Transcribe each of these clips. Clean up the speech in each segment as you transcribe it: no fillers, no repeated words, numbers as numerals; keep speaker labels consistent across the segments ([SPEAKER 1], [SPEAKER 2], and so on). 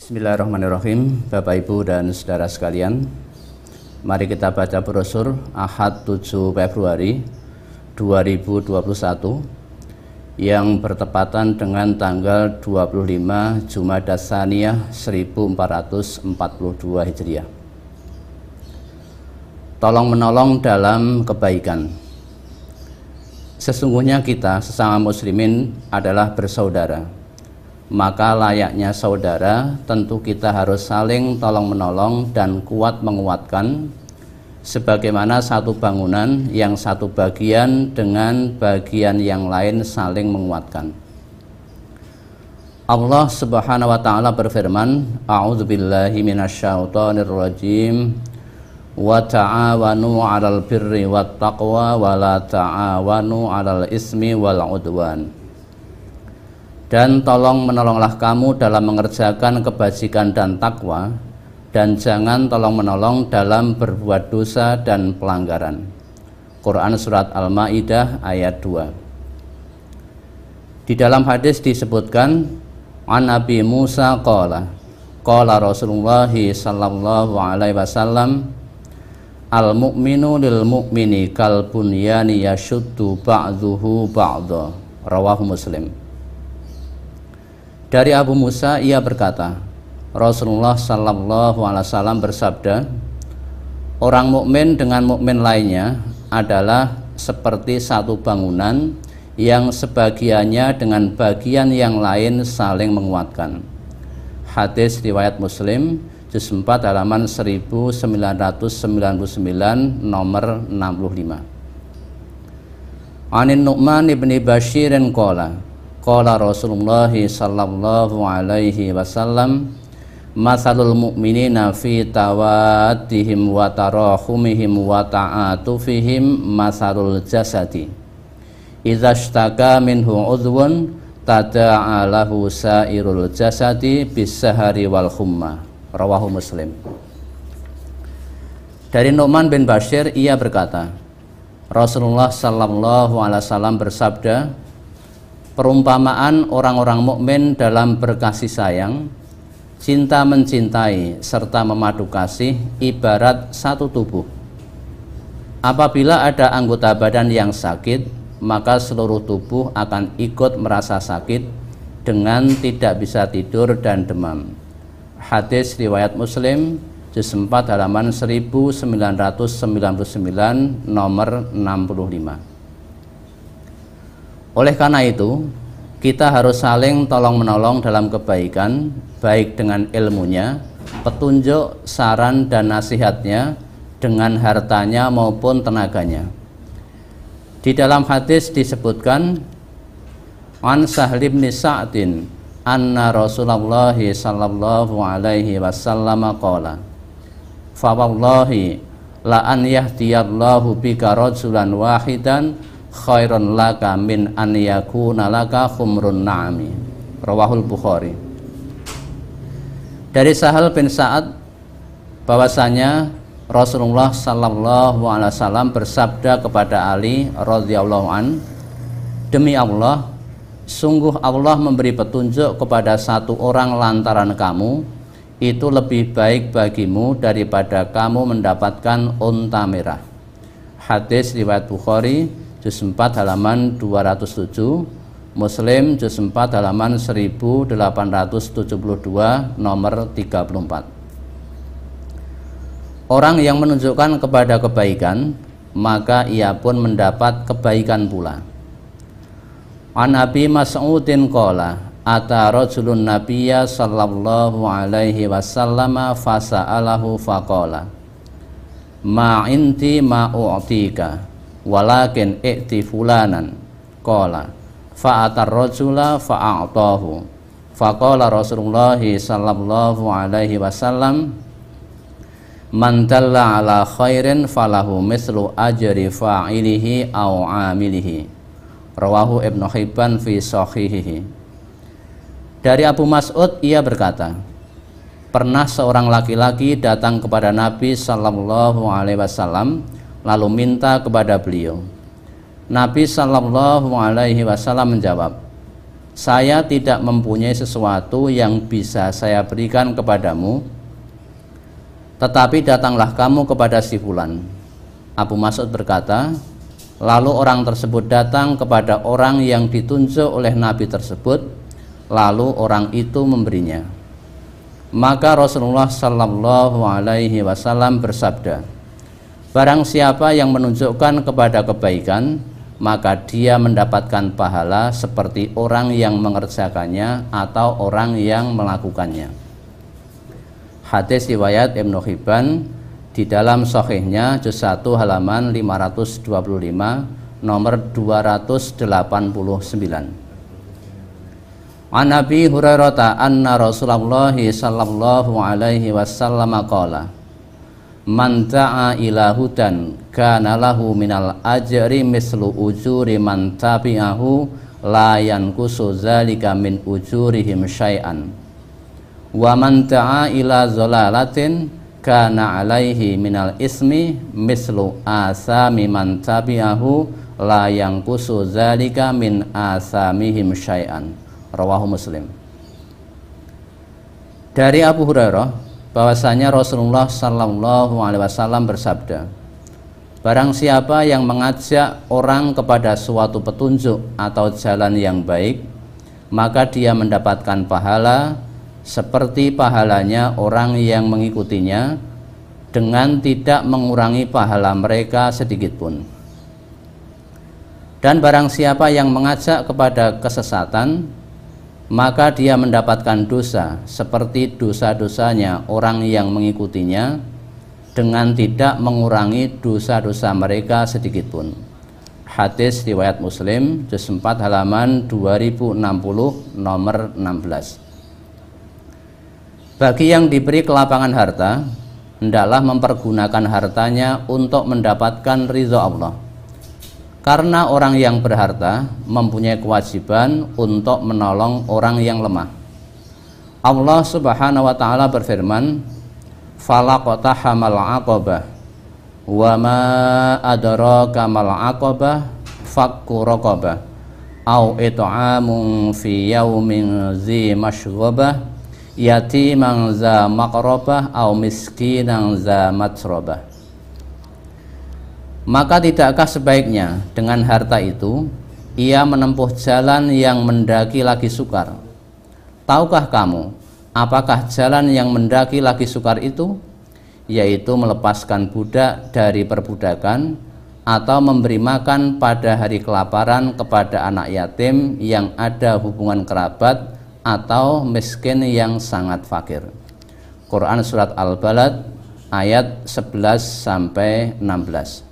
[SPEAKER 1] Bismillahirrahmanirrahim. Bapak Ibu dan saudara sekalian, mari kita baca brosur Ahad 7 Februari 2021 yang bertepatan dengan tanggal 25 Jumadas Tsaniyah 1442 Hijriah. Tolong menolong dalam kebaikan. Sesungguhnya kita sesama muslimin adalah bersaudara. Maka layaknya saudara, tentu kita harus saling tolong menolong dan kuat menguatkan, sebagaimana satu bangunan yang satu bagian dengan bagian yang lain saling menguatkan. Allah Subhanahu wa taala berfirman, A'udzubillahi minasyaitonirrajim. Wa ta'awanu 'alal birri wat taqwa wa la ta'awanu 'alal ismi wal 'udwan. Dan tolong menolonglah kamu dalam mengerjakan kebajikan dan takwa, dan jangan tolong menolong dalam berbuat dosa dan pelanggaran. Quran Surat Al-Ma'idah ayat 2. Di dalam hadis disebutkan, An Nabi Musa qala Rasulullah sallallahu alaihi wasallam, Al-mu'minu lil mu'mini kal bunyani yashuddu ba'dhuhu ba'dha. Rawahu Muslim. Dari Abu Musa ia berkata, Rasulullah sallallahu alaihi wasallam bersabda, orang mukmin dengan mukmin lainnya adalah seperti satu bangunan yang sebagiannya dengan bagian yang lain saling menguatkan. Hadis riwayat Muslim, juz 4 halaman 1999 nomor 65. Anin Nu'man ibni Bashirin qala Rasulullah sallallahu alaihi wasallam, masalul mu'minina fi tawaddihim wa tarahumihim wa ta'atufihim masalul jasadi idza ishtaka minhu udhun tada'a lahu sairul jasadi bis-sahari wal humma. Rawahu Muslim. Dari Nu'man bin Bashir ia berkata, Rasulullah sallallahu alaihi wasallam bersabda, perumpamaan orang-orang mukmin dalam berkasih sayang, cinta mencintai serta memadu kasih ibarat satu tubuh. Apabila ada anggota badan yang sakit, maka seluruh tubuh akan ikut merasa sakit dengan tidak bisa tidur dan demam. Hadis riwayat Muslim, juz 4 halaman 1999 nomor 65. Oleh karena itu, kita harus saling tolong-menolong dalam kebaikan, baik dengan ilmunya, petunjuk, saran, dan nasihatnya, dengan hartanya maupun tenaganya. Di dalam hadis disebutkan, An Sahl bin Sa'din anna Rasulullah sallallahu alaihi wasallam qala, fa wallahi la an yahdiyallahu bika rajulan wahidan khairun laka min an yakuna laka khumrun na'ami. Rawahul Bukhari. Dari Sahal bin Sa'ad bahwasanya Rasulullah sallallahu alaihi wasallam bersabda kepada Ali radhiyallahu an, demi Allah, sungguh Allah memberi petunjuk kepada satu orang lantaran kamu, itu lebih baik bagimu daripada kamu mendapatkan unta merah. Hadis riwayat Bukhari, juz 4 halaman 207, Muslim juz 4 halaman 1872 nomor 34. Orang yang menunjukkan kepada kebaikan, maka ia pun mendapat kebaikan pula. An Abi Mas'udin qala ata rajulun nabiyya sallallahu alaihi wasallam fasa'alahu faqala ma inti ma u'tika walakin i'ti fulanan qala fa'atar rajula fa'a'tahu faqala Rasulullah sallallahu alaihi wasallam man dalla ala khairin falahu mislu ajri fa'ilihi au amilihi. Rawahu Ibnu Hibban fi sahihihi. Dari Abu Mas'ud ia berkata, pernah seorang laki-laki datang kepada Nabi sallallahu alaihi wasallam lalu minta kepada beliau. Nabi sallallahu alaihi wasallam menjawab, saya tidak mempunyai sesuatu yang bisa saya berikan kepadamu, tetapi datanglah kamu kepada si fulan. Abu Mas'ud berkata, lalu orang tersebut datang kepada orang yang ditunjuk oleh Nabi tersebut, lalu orang itu memberinya. Maka Rasulullah Sallallahu Alaihi Wasallam bersabda, barang siapa yang menunjukkan kepada kebaikan, maka dia mendapatkan pahala seperti orang yang mengerjakannya atau orang yang melakukannya. Hadis riwayat Ibnu Hibban di dalam Sahihnya juz 1 halaman 525 nomor 289. An Abi Hurairah anna Rasulullah sallallahu alaihi wasallam qala, man ta'a ila hudan kana lahu minal ajri mislu ujuri man tabi'ahu la yanqusu zalika min ujurihim syai'an wa man ta'a ila zalalatin kana alaihi minal ismi mislu asami man tabi'ahu la yanqusu zalika min asamihim syai'an. Rawahu Muslim. Dari Abu Hurairah bahwasanya Rasulullah Sallallahu Alaihi Wasallam bersabda, barang siapa yang mengajak orang kepada suatu petunjuk atau jalan yang baik, maka dia mendapatkan pahala seperti pahalanya orang yang mengikutinya, dengan tidak mengurangi pahala mereka sedikit pun. Dan barang siapa yang mengajak kepada kesesatan, maka dia mendapatkan dosa seperti dosa-dosanya orang yang mengikutinya, dengan tidak mengurangi dosa-dosa mereka sedikit pun. Hadis riwayat Muslim juz 4 halaman 2060 nomor 16. Bagi yang diberi kelapangan harta, hendaklah mempergunakan hartanya untuk mendapatkan ridha Allah. Karena orang yang berharta mempunyai kewajiban untuk menolong orang yang lemah. Allah Subhanahu wa taala berfirman, falaqtahamal aqabah wa ma adraka mal aqabah fakku raqabah au it'amun fi yaumin zi mashrabah yatiman za maqrabah au miskinan za matrabah. Maka tidakkah sebaiknya dengan harta itu ia menempuh jalan yang mendaki lagi sukar? Tahukah kamu apakah jalan yang mendaki lagi sukar itu? Yaitu melepaskan budak dari perbudakan atau memberi makan pada hari kelaparan kepada anak yatim yang ada hubungan kerabat atau miskin yang sangat fakir. Quran surat Al-Balad ayat 11 sampai 16.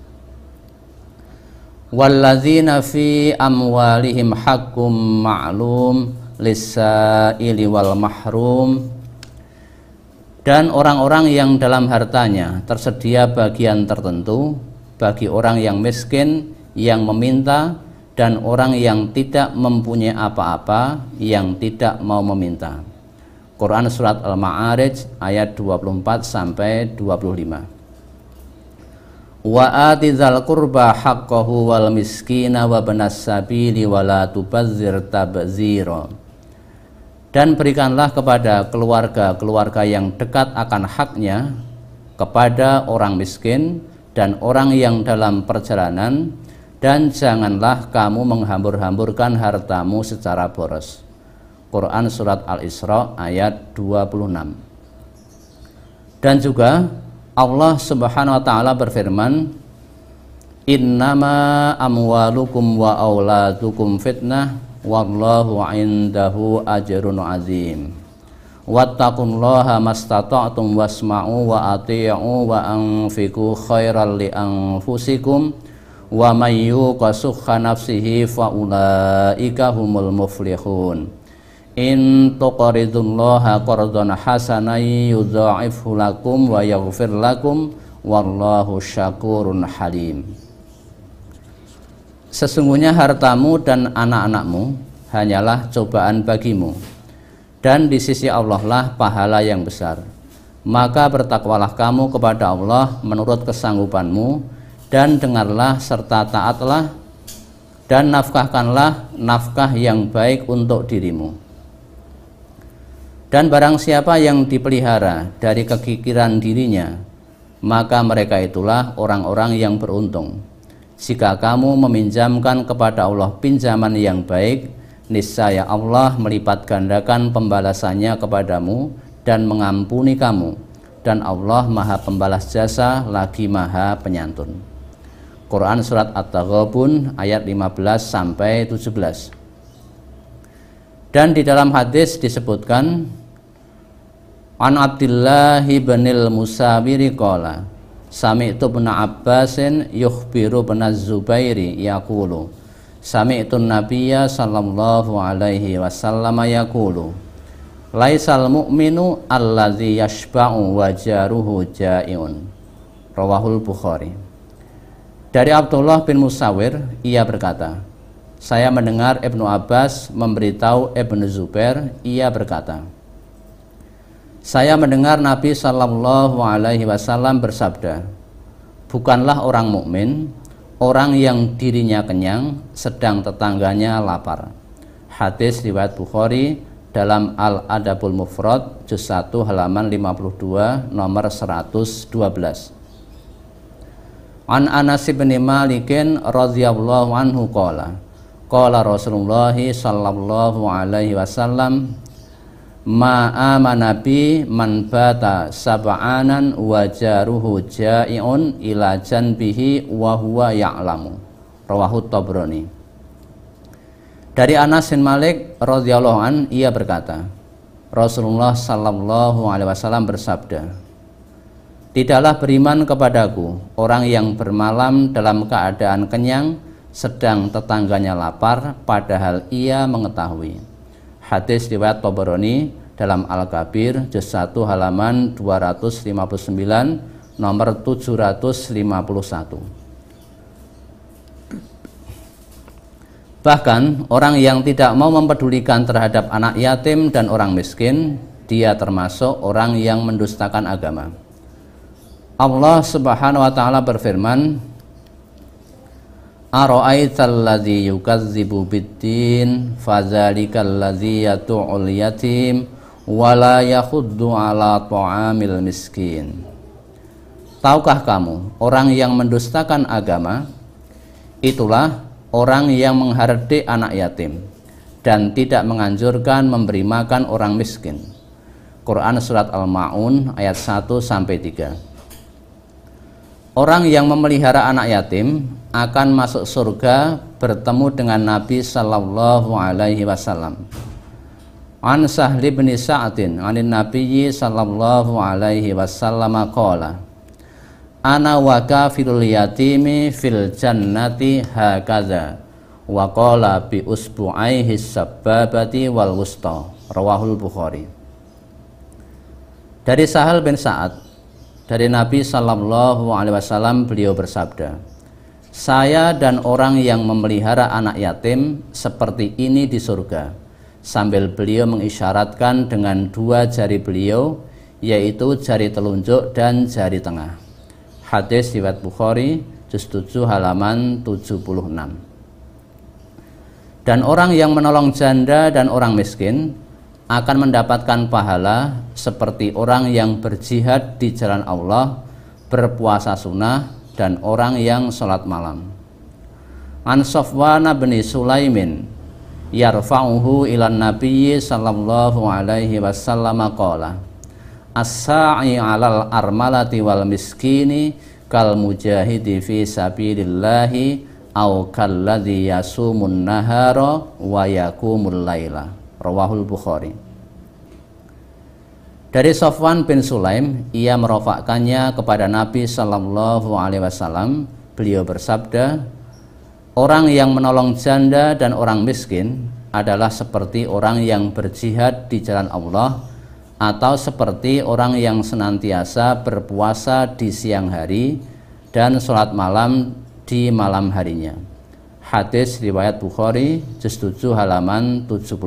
[SPEAKER 1] Walladzina fi amwalihim haqqum ma'lum lis-sa'ili wal mahrum. Dan orang-orang yang dalam hartanya tersedia bagian tertentu bagi orang yang miskin yang meminta dan orang yang tidak mempunyai apa-apa yang tidak mau meminta. Quran surat Al-Ma'arij ayat 24 sampai 25. Wa atizal qurba haqqahu wal miskina wa banas sabili wa la tubazzir tabzira. Dan berikanlah kepada keluarga-keluarga yang dekat akan haknya, kepada orang miskin dan orang yang dalam perjalanan, dan janganlah kamu menghambur-hamburkan hartamu secara boros. Quran surat Al-Isra ayat 26. Dan juga Allah Subhanahu wa taala berfirman, innama amwalukum wa auladukum fitnah wallahu indahu ajrun azim. Wattaqullaha mastata'tum wasma'u wa ati'u wa anfiqu khairal li anfusikum wa may yuqa sukha nafsihi fa ulaika humul muflihun. In tuqridullaha qardan hasanan yudha'ifhu lakum wa yaghfir lakum wallahu syakurun halim. Sesungguhnya hartamu dan anak-anakmu hanyalah cobaan bagimu, dan di sisi Allah lah pahala yang besar. Maka bertakwalah kamu kepada Allah menurut kesanggupanmu, dan dengarlah serta taatlah dan nafkahkanlah nafkah yang baik untuk dirimu. Dan barang siapa yang dipelihara dari kekikiran dirinya, maka mereka itulah orang-orang yang beruntung. Jika kamu meminjamkan kepada Allah pinjaman yang baik, niscaya Allah melipat gandakan pembalasannya kepadamu dan mengampuni kamu, dan Allah Maha Pembalas Jasa lagi Maha Penyantun. Quran Surat At-Taghabun ayat 15-17. Dan di dalam hadis disebutkan, An Abdillah ibnil Musawiri qala sami'tu ibn Abbasin yukhbiru ibn Az-Zubairi yaqulu sami'tu Nabiyya sallallahu alaihi wasallam yaqulu laisal mu'minu alladzi yashba'u wa jaruhu ja'iun. Rawahul Bukhari. Dari Abdullah bin Musawir, ia berkata, saya mendengar Ibnu Abbas memberitahu Ibnu Zubair, ia berkata, saya mendengar Nabi Sallallahu Alaihi Wasallam bersabda, bukanlah orang mukmin orang yang dirinya kenyang sedang tetangganya lapar. Hadis riwayat Bukhari dalam Al-Adabul Mufrad juz 1 halaman 52 nomor 112. An Anas bin Malikin radhiyallahu anhu qala Rasulullah sallallahu alaihi wasallam ma amana bi man bata sab'anan wa jaruhu ja'iun ila janbihi wa huwa ya'lamu. Rawahu Tabrani. Dari Anas bin Malik radhiyallahu an, ia berkata, Rasulullah sallallahu alaihi wasallam bersabda, tidaklah beriman kepadaku orang yang bermalam dalam keadaan kenyang sedang tetangganya lapar padahal ia mengetahui. Hadis riwayat Tabrani dalam Al-Kabir juz 1 halaman 259 nomor 751. Bahkan orang yang tidak mau mempedulikan terhadap anak yatim dan orang miskin, dia termasuk orang yang mendustakan agama. Allah Subhanahu wa taala berfirman, Ara'aital ladzi yukadzibu biddin fadzalikal ladzi yatu'ul yatim wa la yakhuddu 'ala ta'amil miskin. Tahukah kamu orang yang mendustakan agama? Itulah orang yang menghardik anak yatim dan tidak menganjurkan memberi makan orang miskin. Quran Surat Al-Ma'un ayat 1-3. Orang yang memelihara anak yatim akan masuk surga bertemu dengan Nabi sallallahu alaihi wasallam. An Sahl bin Sa'din 'anin Nabiyyi sallallahu alaihi wasallam qala ana wa kafilul yatimi fil jannati hakadza wa qala bi usbu'aihi sababati wal wusta. Rawahul Bukhari. Dari Sahal bin Sa'ad dari Nabi Sallallahu Alaihi Wasallam, beliau bersabda, saya dan orang yang memelihara anak yatim seperti ini di surga, sambil beliau mengisyaratkan dengan dua jari beliau, yaitu jari telunjuk dan jari tengah. Hadis riwayat Bukhari juz 7 halaman 76. Dan orang yang menolong janda dan orang miskin akan mendapatkan pahala seperti orang yang berjihad di jalan Allah, berpuasa sunnah, dan orang yang sholat malam. An Safwan bin Sulaimin yarfa'uhu ilan nabiyyi sallallahu alaihi wasallam qala as-sa'i 'alal armalati wal miskini kal mujahidi fi sabilillahi aw kalladzi yasumun nahara wa yaqumul laila. Rawahul Bukhari. Dari Safwan bin Sulaim, ia merofakkannya kepada Nabi Sallallahu Alaihi Wasallam. Beliau bersabda, orang yang menolong janda dan orang miskin adalah seperti orang yang berjihad di jalan Allah, atau seperti orang yang senantiasa berpuasa di siang hari dan sholat malam di malam harinya. Hadis riwayat Bukhari juz 7 halaman 76.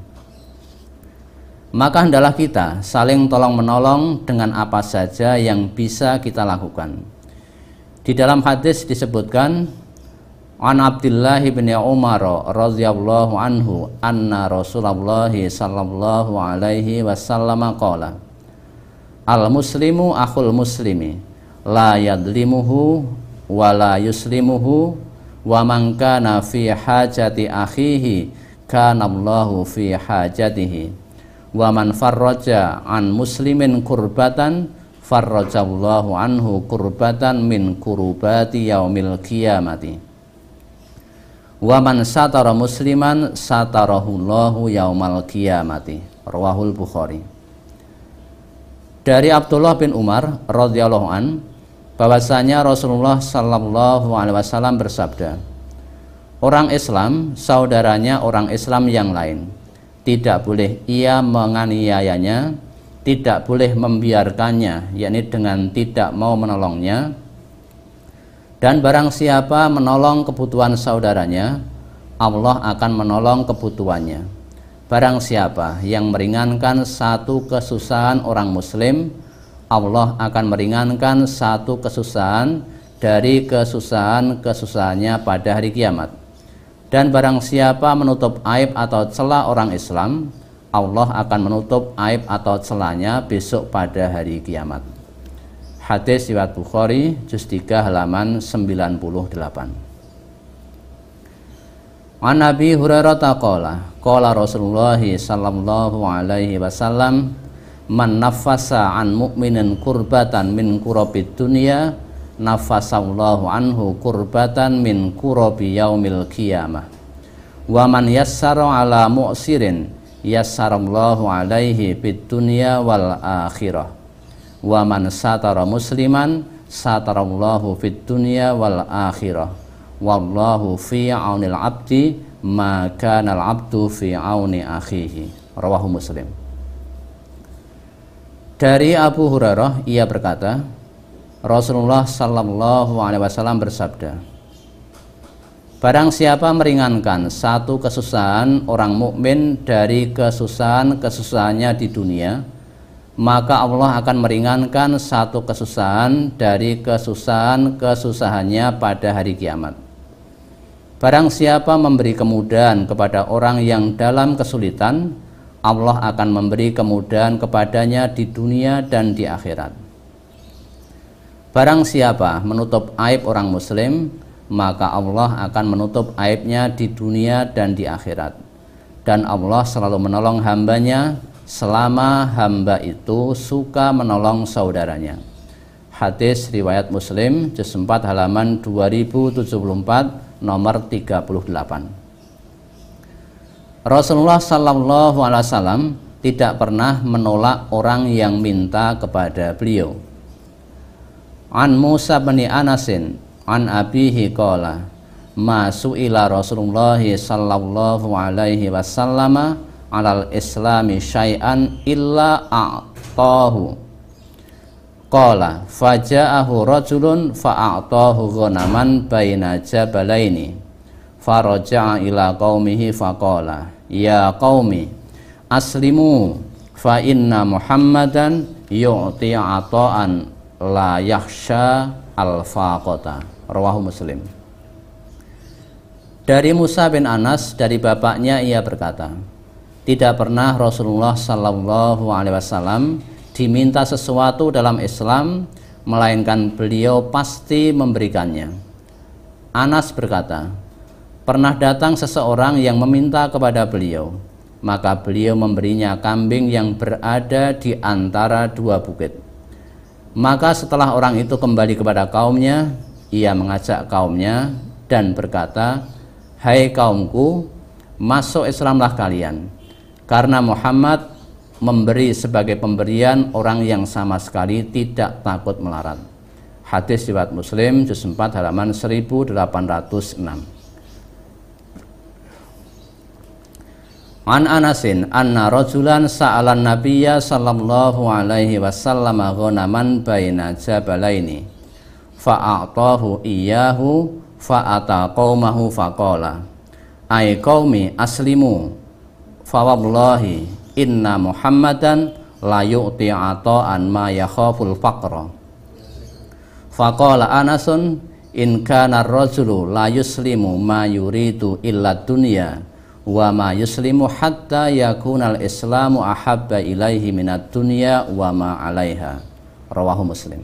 [SPEAKER 1] Maka hendaklah kita saling tolong menolong dengan apa saja yang bisa kita lakukan. Di dalam hadis disebutkan, An Abdullah bin Umar radhiyallahu anhu anna Rasulullah sallallahu alaihi wasallam qala al muslimu akhul muslimi la yadlimuhu wa la yuslimuhu wa man kana fi hajati akhihi kana Allahu fi hajatihi wa man farraja an muslimin kurbatan farrajallahu anhu kurbatan min kurubati yaumil qiyamati wa man satara musliman satarahullahu yaumal qiyamati. Rawahul Bukhari. Dari Abdullah bin Umar radhiyallahu an bahwasanya Rasulullah sallallahu alaihi wasallam bersabda, orang Islam saudaranya orang Islam yang lain, tidak boleh ia menganiayanya, tidak boleh membiarkannya, yakni dengan tidak mau menolongnya. Dan barang siapa menolong kebutuhan saudaranya, Allah akan menolong kebutuhannya. Barang siapa yang meringankan satu kesusahan orang muslim, Allah akan meringankan satu kesusahan dari kesusahannya pada hari kiamat. Dan barang siapa menutup aib atau celah orang Islam, Allah akan menutup aib atau celahnya besok pada hari kiamat. Hadis riwayat Bukhari juz 3 halaman 98. An Abi Hurairah qala qala Rasulullah sallallahu alaihi wasallam man naffasa an mu'minin kurbatan min kurabid dunya nafasallahu anhu kurbatan min kurabi yaumil qiyamah wa man yassara ala mu'sirin yassarallahu alaihi bid dunya wal akhirah wa man satara musliman satarallahu fid dunya wal akhirah wallahu fi aunil abdi ma kana al abdu fi auni akhihi. Rawahu Muslim. Dari Abu Hurairah ia berkata, Rasulullah sallallahu alaihi wasallam bersabda, barang siapa meringankan satu kesusahan orang mukmin dari kesusahannya di dunia, maka Allah akan meringankan satu kesusahan dari kesusahannya pada hari kiamat. Barang siapa memberi kemudahan kepada orang yang dalam kesulitan, Allah akan memberi kemudahan kepadanya di dunia dan di akhirat. Barang siapa menutup aib orang muslim, maka Allah akan menutup aibnya di dunia dan di akhirat. Dan Allah selalu menolong hambanya selama hamba itu suka menolong saudaranya. Hadis riwayat Muslim juz 4 halaman 2074 nomor 38. Rasulullah sallallahu alaihi wasallam tidak pernah menolak orang yang minta kepada beliau. An Musa bin Anasin an abihi qala ma su'ila Rasulullah sallallahu alaihi wasallam alal islami syai'an illa a'tahu qala faja'ahu rajulun fa'a'tahu ghanaman baina jabalaini faraja'a ila qaumihi faqala ya qaumi aslimu fa inna muhammadan yu'ti ata'an la yakhsha al-faqata. Rawahu Muslim. Dari Musa bin Anas dari bapaknya ia berkata, tidak pernah Rasulullah sallallahu alaihi wasallam diminta sesuatu dalam Islam melainkan beliau pasti memberikannya. Anas berkata, pernah datang seseorang yang meminta kepada beliau, maka beliau memberinya kambing yang berada di antara dua bukit. Maka setelah orang itu kembali kepada kaumnya, ia mengajak kaumnya dan berkata, hai kaumku, masuk Islamlah kalian, karena Muhammad memberi sebagai pemberian orang yang sama sekali tidak takut melarat. Hadis riwayat Muslim juz 4 halaman 1806. An Anasin anna rajulan sa'alan nabiyya sallallahu alaihi wasallam ghanaman baina jabalaini fa'atahu iyyahu fa'ata qaumahu faqala ay qaumi aslimu fa wallahi inna muhammadan la yu'ti ata'an ma yakhaful faqra faqala Anasun In kana ar-rajulu la yuslimu ma yuridu illa dunya wa ma yuslimu hatta yakuna al-islamu ahabba ilaihi minad dunya wa ma 'alaiha. Rawahu Muslim.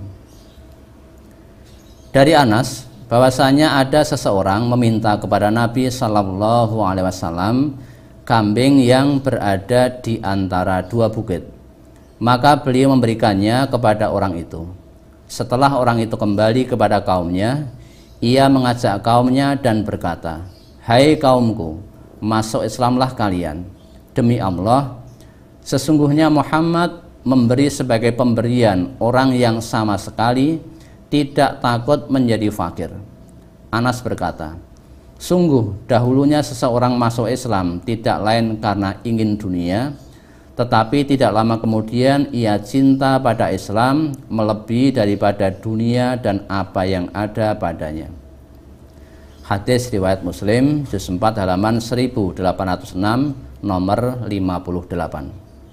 [SPEAKER 1] Dari Anas bahwasanya ada seseorang meminta kepada Nabi sallallahu alaihi wasallam kambing yang berada di antara dua bukit. Maka beliau memberikannya kepada orang itu. Setelah orang itu kembali kepada kaumnya, ia mengajak kaumnya dan berkata, "Hai kaumku, masuk Islamlah kalian. Demi Allah, sesungguhnya Muhammad memberi sebagai pemberian orang yang sama sekali tidak takut menjadi fakir." Anas berkata, "Sungguh dahulunya seseorang masuk Islam tidak lain karena ingin dunia, tetapi tidak lama kemudian ia cinta pada Islam melebihi daripada dunia dan apa yang ada padanya." Hadis riwayat Muslim, juz 4 halaman 1806, nomor 58.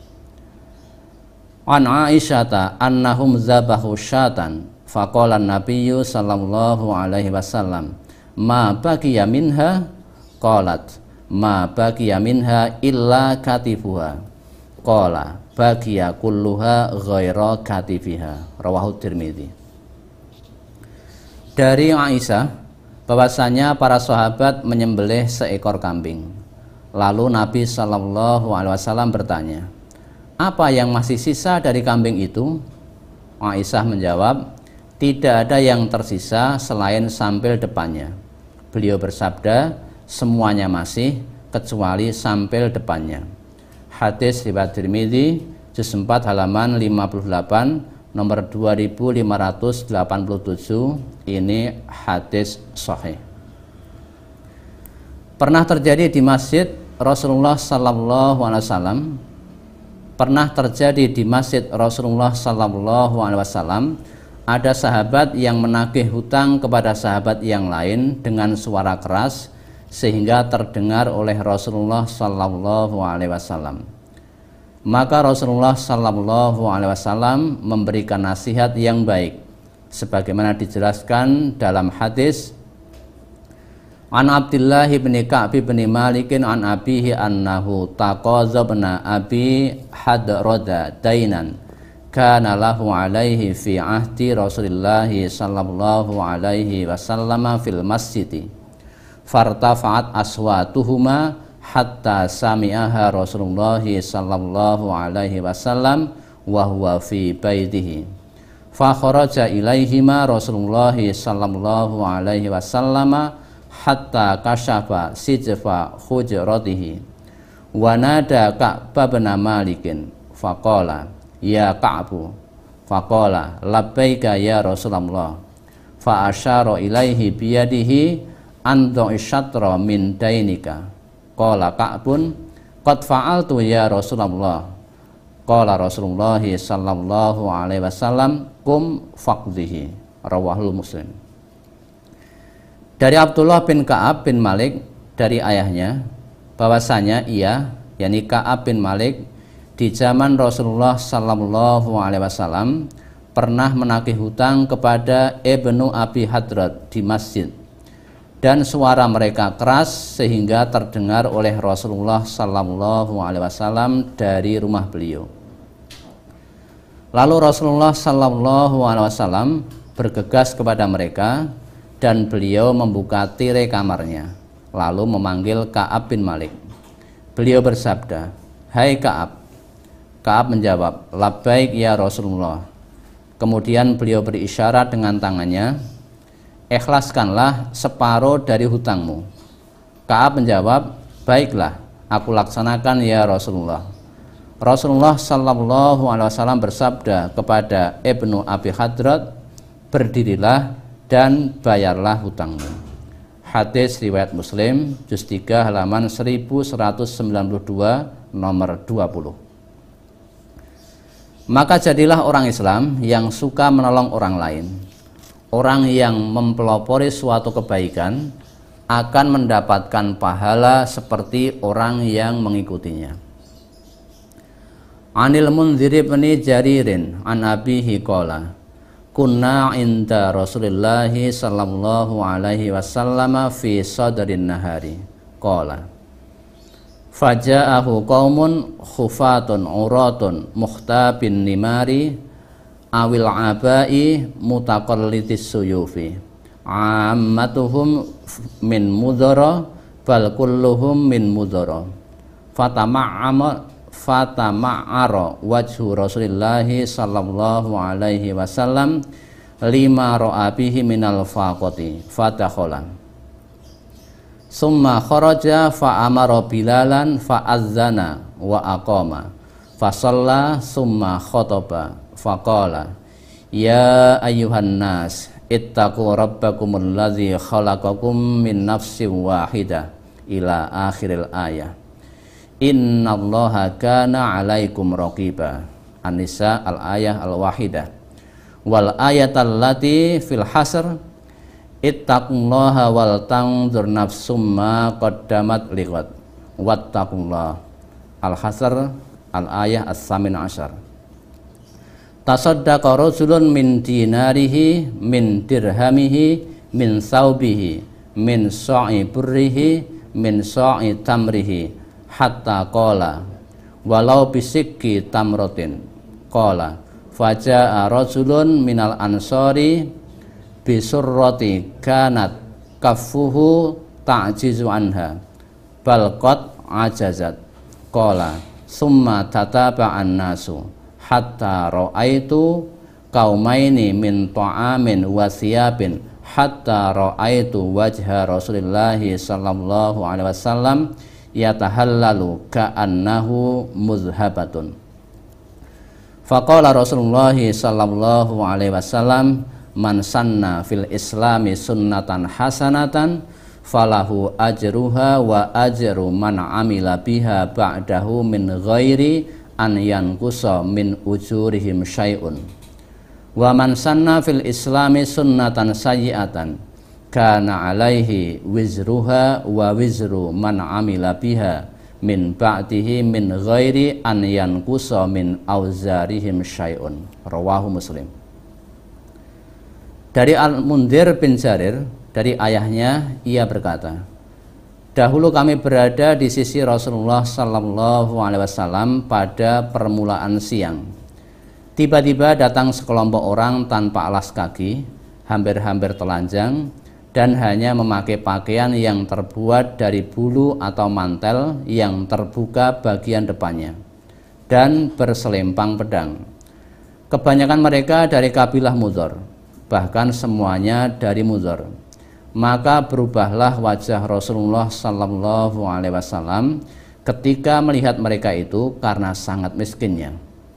[SPEAKER 1] An Aisyata annahum zabahu syatan faqala an-nabiyyu sallallahu alaihi wasallam, "Ma baqiya minha?" Qalat, "Ma baqiya minha illa katifuha." Qala, "Baqiya kulluha ghaira katifiha." Rawahu Tirmidzi. Dari Aisyah bahwasanya para sahabat menyembelih seekor kambing. Lalu Nabi sallallahu alaihi wasallam bertanya, "Apa yang masih sisa dari kambing itu?" Aisyah menjawab, "Tidak ada yang tersisa selain sampil depannya." Beliau bersabda, "Semuanya masih kecuali sampil depannya." Hadis riwayat Tirmidzi, juz 4 halaman 58, nomor 2587. Ini hadis sahih. Pernah terjadi di masjid Rasulullah sallallahu alaihi wasallam. Pernah terjadi di masjid Rasulullah sallallahu alaihi wasallam ada sahabat yang menagih hutang kepada sahabat yang lain dengan suara keras sehingga terdengar oleh Rasulullah sallallahu alaihi wasallam. Maka Rasulullah sallallahu alaihi wasallam memberikan nasihat yang baik sebagaimana dijelaskan dalam hadis An Abdullah bin Ka'b bin Malik an abihi annahu taqazabna abi hadrada dainan kana lahu alaihi fi ahdi Rasulillah sallallahu alaihi wasallam fil masjid fartafa'at aswatuhuma hatta sami'aha Rasulullah sallallahu alaihi wasallam wa huwa fi baitihi fa kharaja ilaihima Rasulullah sallallahu alaihi wasallam hatta kashafa sijfa hujratihi wa nada Ka'b bin Malik faqala ya Ka'bu faqala labbaika ya Rasulullah fa asyara ilaihi biyadihi andu isyatra min dainika. Qala Ka'bun qad fa'altu ya Rasulullah. Qala Rasulullah sallallahu alaihi wasallam kum faqdihi. Rawahul Muslim. Dari Abdullah bin Ka'ab bin Malik dari ayahnya bahwasanya ia yakni Ka'ab bin Malik di zaman Rasulullah sallallahu alaihi wasallam pernah menagih hutang kepada Ibnu Abi Hadrat di masjid. Dan suara mereka keras sehingga terdengar oleh Rasulullah sallallahu alaihi wasallam dari rumah beliau. Lalu Rasulullah sallallahu alaihi wasallam bergegas kepada mereka dan beliau membuka tirai kamarnya lalu memanggil Ka'ab bin Malik. Beliau bersabda, "Hai Ka'ab." Ka'ab menjawab, "Labbaik ya Rasulullah." Kemudian beliau berisyarat dengan tangannya, "Ikhlaskanlah separuh dari hutangmu." Ka'ab menjawab, "Baiklah, aku laksanakan ya Rasulullah." Rasulullah sallallahu alaihi wasallam bersabda kepada Ibnu Abi Hadrat, "Berdirilah dan bayarlah hutangmu." Hadis riwayat Muslim, juz 3 halaman 1192, nomor 20. Maka jadilah orang Islam yang suka menolong orang lain. Orang yang mempelopori suatu kebaikan akan mendapatkan pahala seperti orang yang mengikutinya. Anil Munzir bin Jaririn an abihi qala kunna inda Rasulillah sallallahu alaihi wasallam fi sadrin nahari qala faja'ahu qaumun khufatun uratun mukhtabin nimari awil abai mutaqallitis suyufi ammatuhum min mudhara bal kulluhum min mudhara fatama'ara wajhu Rasulillah sallallahu alaihi wasallam lima ra'a bihi minal faqati fatakhala summa kharaja fa amara bilalan fa azzana wa aqama fa shalla summa khataba fa qala ya ayyuhan nas ittaqu rabbakumul ladzi khalaqakum min nafsin wahidah ila akhiril ayah innallaha kana 'alaikum raqiba An-Nisa al-ayah al-wahidah wal ayatal lati fil hasr ittaqullaha wal tanzur nafsum ma qaddamat liqad wattaqullah al-hasr al-ayah as-samin asyar tasaddaqa rajulun min dinarihi min dirhamihi min saubihi min sa'i burrihi min sa'i tamrihi hatta qala walau bisikki tamrotin qala faja'a rajulun minal ansari bisurrati kanat kaffuhu ta'jizu anha bal qad ajazat qala summa tataba'an nasu hatta ra'aitu qaumaini min ta'amin wa siyabin hatta ra'aitu wajha Rasulillah sallallahu alaihi wasallam yatahallalu ka'annahu muzhabatun faqala Rasulullah sallallahu alaihi wasallam man sanna fil islami sunnatan hasanatan falahu ajruha wa ajru man amila biha ba'dahu min ghairi an yanqusa min ujurihim syai'un wa man sanna fil islami sunnatan sayyi'atan kana alaihi wizruha wa wizru man amila biha min ba'dihi min ghairi an yanqusa min auzarihim syai'un rawahu Muslim. Dari Al-Mundhir bin Jarir, dari ayahnya, ia berkata, dahulu kami berada di sisi Rasulullah sallallahu alaihi wasallam pada permulaan siang. Tiba-tiba datang sekelompok orang tanpa alas kaki, hampir-hampir telanjang, dan hanya memakai pakaian yang terbuat dari bulu atau mantel yang terbuka bagian depannya, dan berselempang pedang. Kebanyakan mereka dari kabilah Mudhar, bahkan semuanya dari Mudhar. Maka berubahlah wajah Rasulullah sallallahu alaihi wasallam ketika melihat mereka itu karena sangat miskinnya.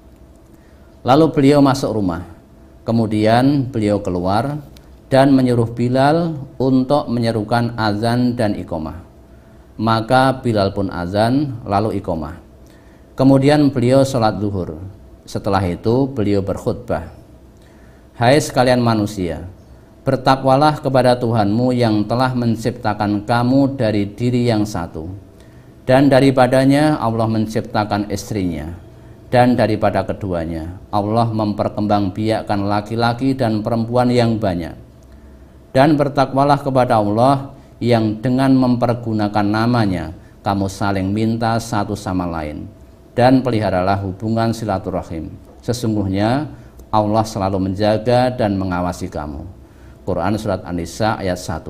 [SPEAKER 1] Lalu beliau masuk rumah, kemudian beliau keluar dan menyuruh Bilal untuk menyerukan azan dan iqamah. Maka Bilal pun azan lalu iqamah. Kemudian beliau sholat zuhur. Setelah itu beliau berkhutbah. Hai sekalian manusia, bertakwalah kepada Tuhanmu yang telah menciptakan kamu dari diri yang satu, dan daripadanya Allah menciptakan istrinya, dan daripada keduanya Allah memperkembangbiakkan laki-laki dan perempuan yang banyak. Dan bertakwalah kepada Allah yang dengan mempergunakan namanya kamu saling minta satu sama lain, dan peliharalah hubungan silaturahim. Sesungguhnya Allah selalu menjaga dan mengawasi kamu. Quran surat An-Nisa ayat 1.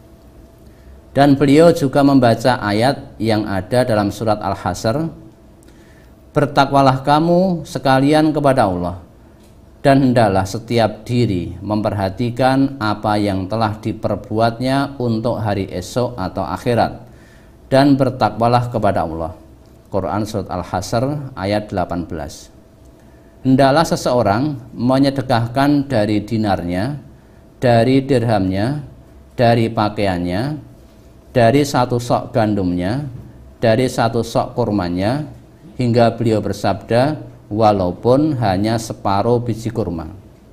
[SPEAKER 1] Dan beliau juga membaca ayat yang ada dalam surat Al-Hasr, bertakwalah kamu sekalian kepada Allah, dan hendaklah setiap diri memperhatikan apa yang telah diperbuatnya untuk hari esok atau akhirat, dan bertakwalah kepada Allah. Quran surat Al-Hasr ayat 18. Hendaklah seseorang menyedekahkan dari dinarnya, dari dirhamnya, dari pakaiannya, dari satu sok gandumnya, dari satu sok kurmanya, hingga beliau bersabda, walaupun hanya separuh biji kurma.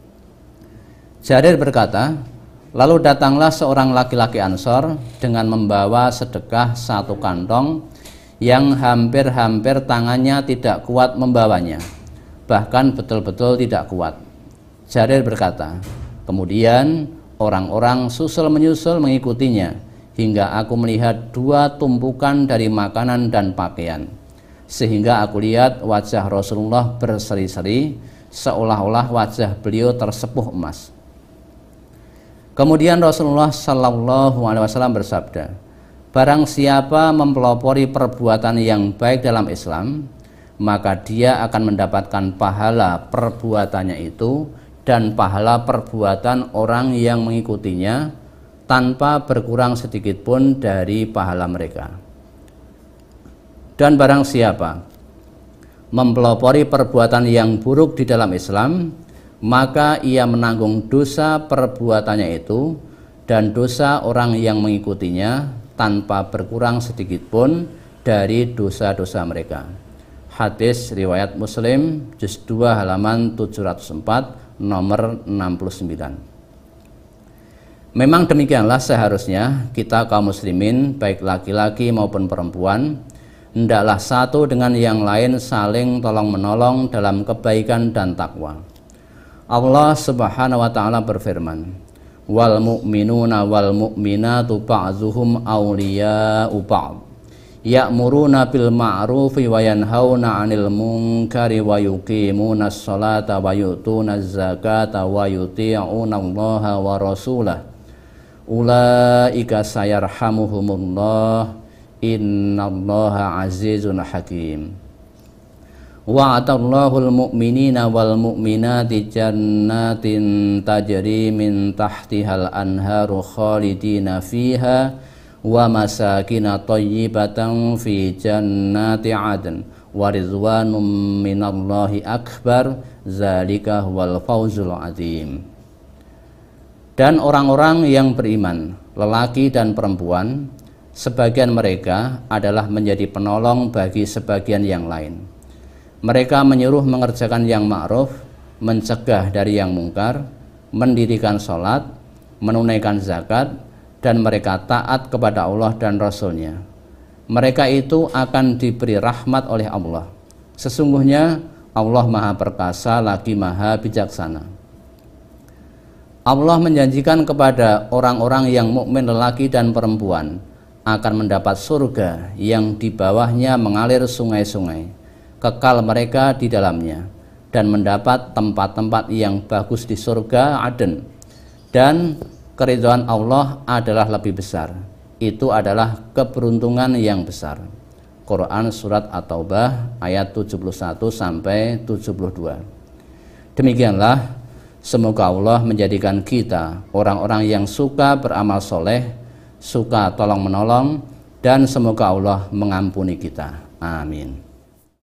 [SPEAKER 1] Jarir berkata, lalu datanglah seorang laki-laki Ansor dengan membawa sedekah satu kantong yang hampir-hampir tangannya tidak kuat membawanya, bahkan betul-betul tidak kuat. Jarir berkata, kemudian orang-orang susul menyusul mengikutinya hingga aku melihat dua tumpukan dari makanan dan pakaian, sehingga aku lihat wajah Rasulullah berseri-seri seolah-olah wajah beliau tersepuh emas. Kemudian Rasulullah Shallallahu Alaihi Wasallam bersabda, barang siapa mempelopori perbuatan yang baik dalam Islam, maka dia akan mendapatkan pahala perbuatannya itu dan pahala perbuatan orang yang mengikutinya tanpa berkurang sedikit pun dari pahala mereka. Dan barang siapa mempelopori perbuatan yang buruk di dalam Islam, maka ia menanggung dosa perbuatannya itu dan dosa orang yang mengikutinya tanpa berkurang sedikit pun dari dosa-dosa mereka. Hadis riwayat Muslim juz 2 halaman 704 nomor 69. Memang demikianlah seharusnya kita kaum muslimin baik laki-laki maupun perempuan hendaklah satu dengan yang lain saling tolong menolong dalam kebaikan dan takwa. Allah Subhanahu wa taala berfirman, wal mu'minuna wal mu'minatu ba'dzuhum awliya'u ba'd ya'muruna bil ma'rufi wa yanhauna 'anil munkari wa yuqimuna sholata wa yu'tuna zakata wa yuti'una Allaha wa rasulahu ulaika sayarhamuhumullah innallaha azizun hakim. Wa'adallahul mu'minina wal mu'minati jannatin tajri min tahtihal anharu khalidina fiha wa masakina thayyibatan fi jannati adn wa ridwanum minallahi akbar zalika huwal fawzul azim. Dan orang-orang yang beriman, lelaki dan perempuan, sebagian mereka adalah menjadi penolong bagi sebagian yang lain. Mereka menyuruh mengerjakan yang ma'ruf, mencegah dari yang mungkar, mendirikan sholat, menunaikan zakat, dan mereka taat kepada Allah dan Rasul-Nya. Mereka itu akan diberi rahmat oleh Allah. Sesungguhnya Allah Maha Perkasa lagi Maha Bijaksana. Allah menjanjikan kepada orang-orang yang mukmin lelaki dan perempuan akan mendapat surga yang di bawahnya mengalir sungai-sungai, kekal mereka di dalamnya, dan mendapat tempat-tempat yang bagus di surga Aden. Dan keridhaan Allah adalah lebih besar. Itu adalah keberuntungan yang besar. Quran surat At-Taubah ayat 71 sampai 72. Demikianlah, semoga Allah menjadikan kita orang-orang yang suka beramal soleh, suka tolong menolong, dan semoga Allah mengampuni kita. Amin.